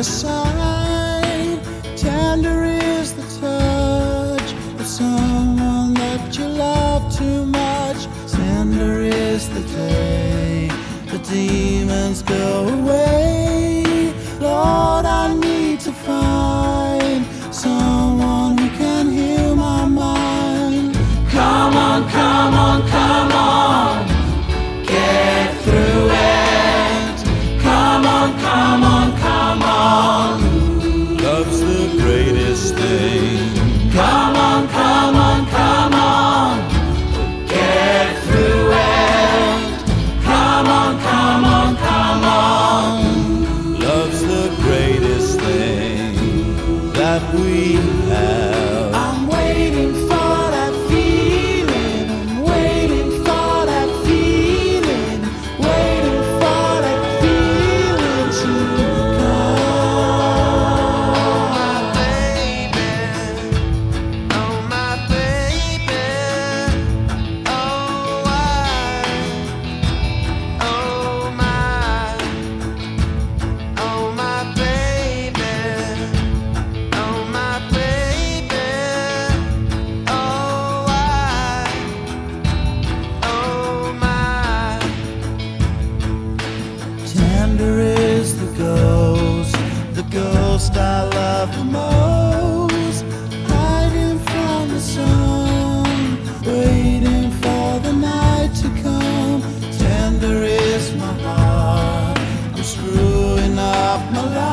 side. Tender is the touch of someone that you love too much. Tender is the day the demons go away. Lord, I need to find someone who can heal my mind. Come on, come on, come on, get through it. Come on, come on, come on. Love's the greatest thing. Come on, come on, come on, get through it. Come on, come on, come on. Love's the greatest thing that we have. I'm waiting for that feeling. I'm waiting for that feeling. Waiting for that feeling to come. Baby, oh my baby, oh I, oh my baby, oh my baby, oh I, oh my. Tender is the ghost I love the most. Hiding from the sun, waiting for the night to come. Tender is my heart, I'm screwing up my life.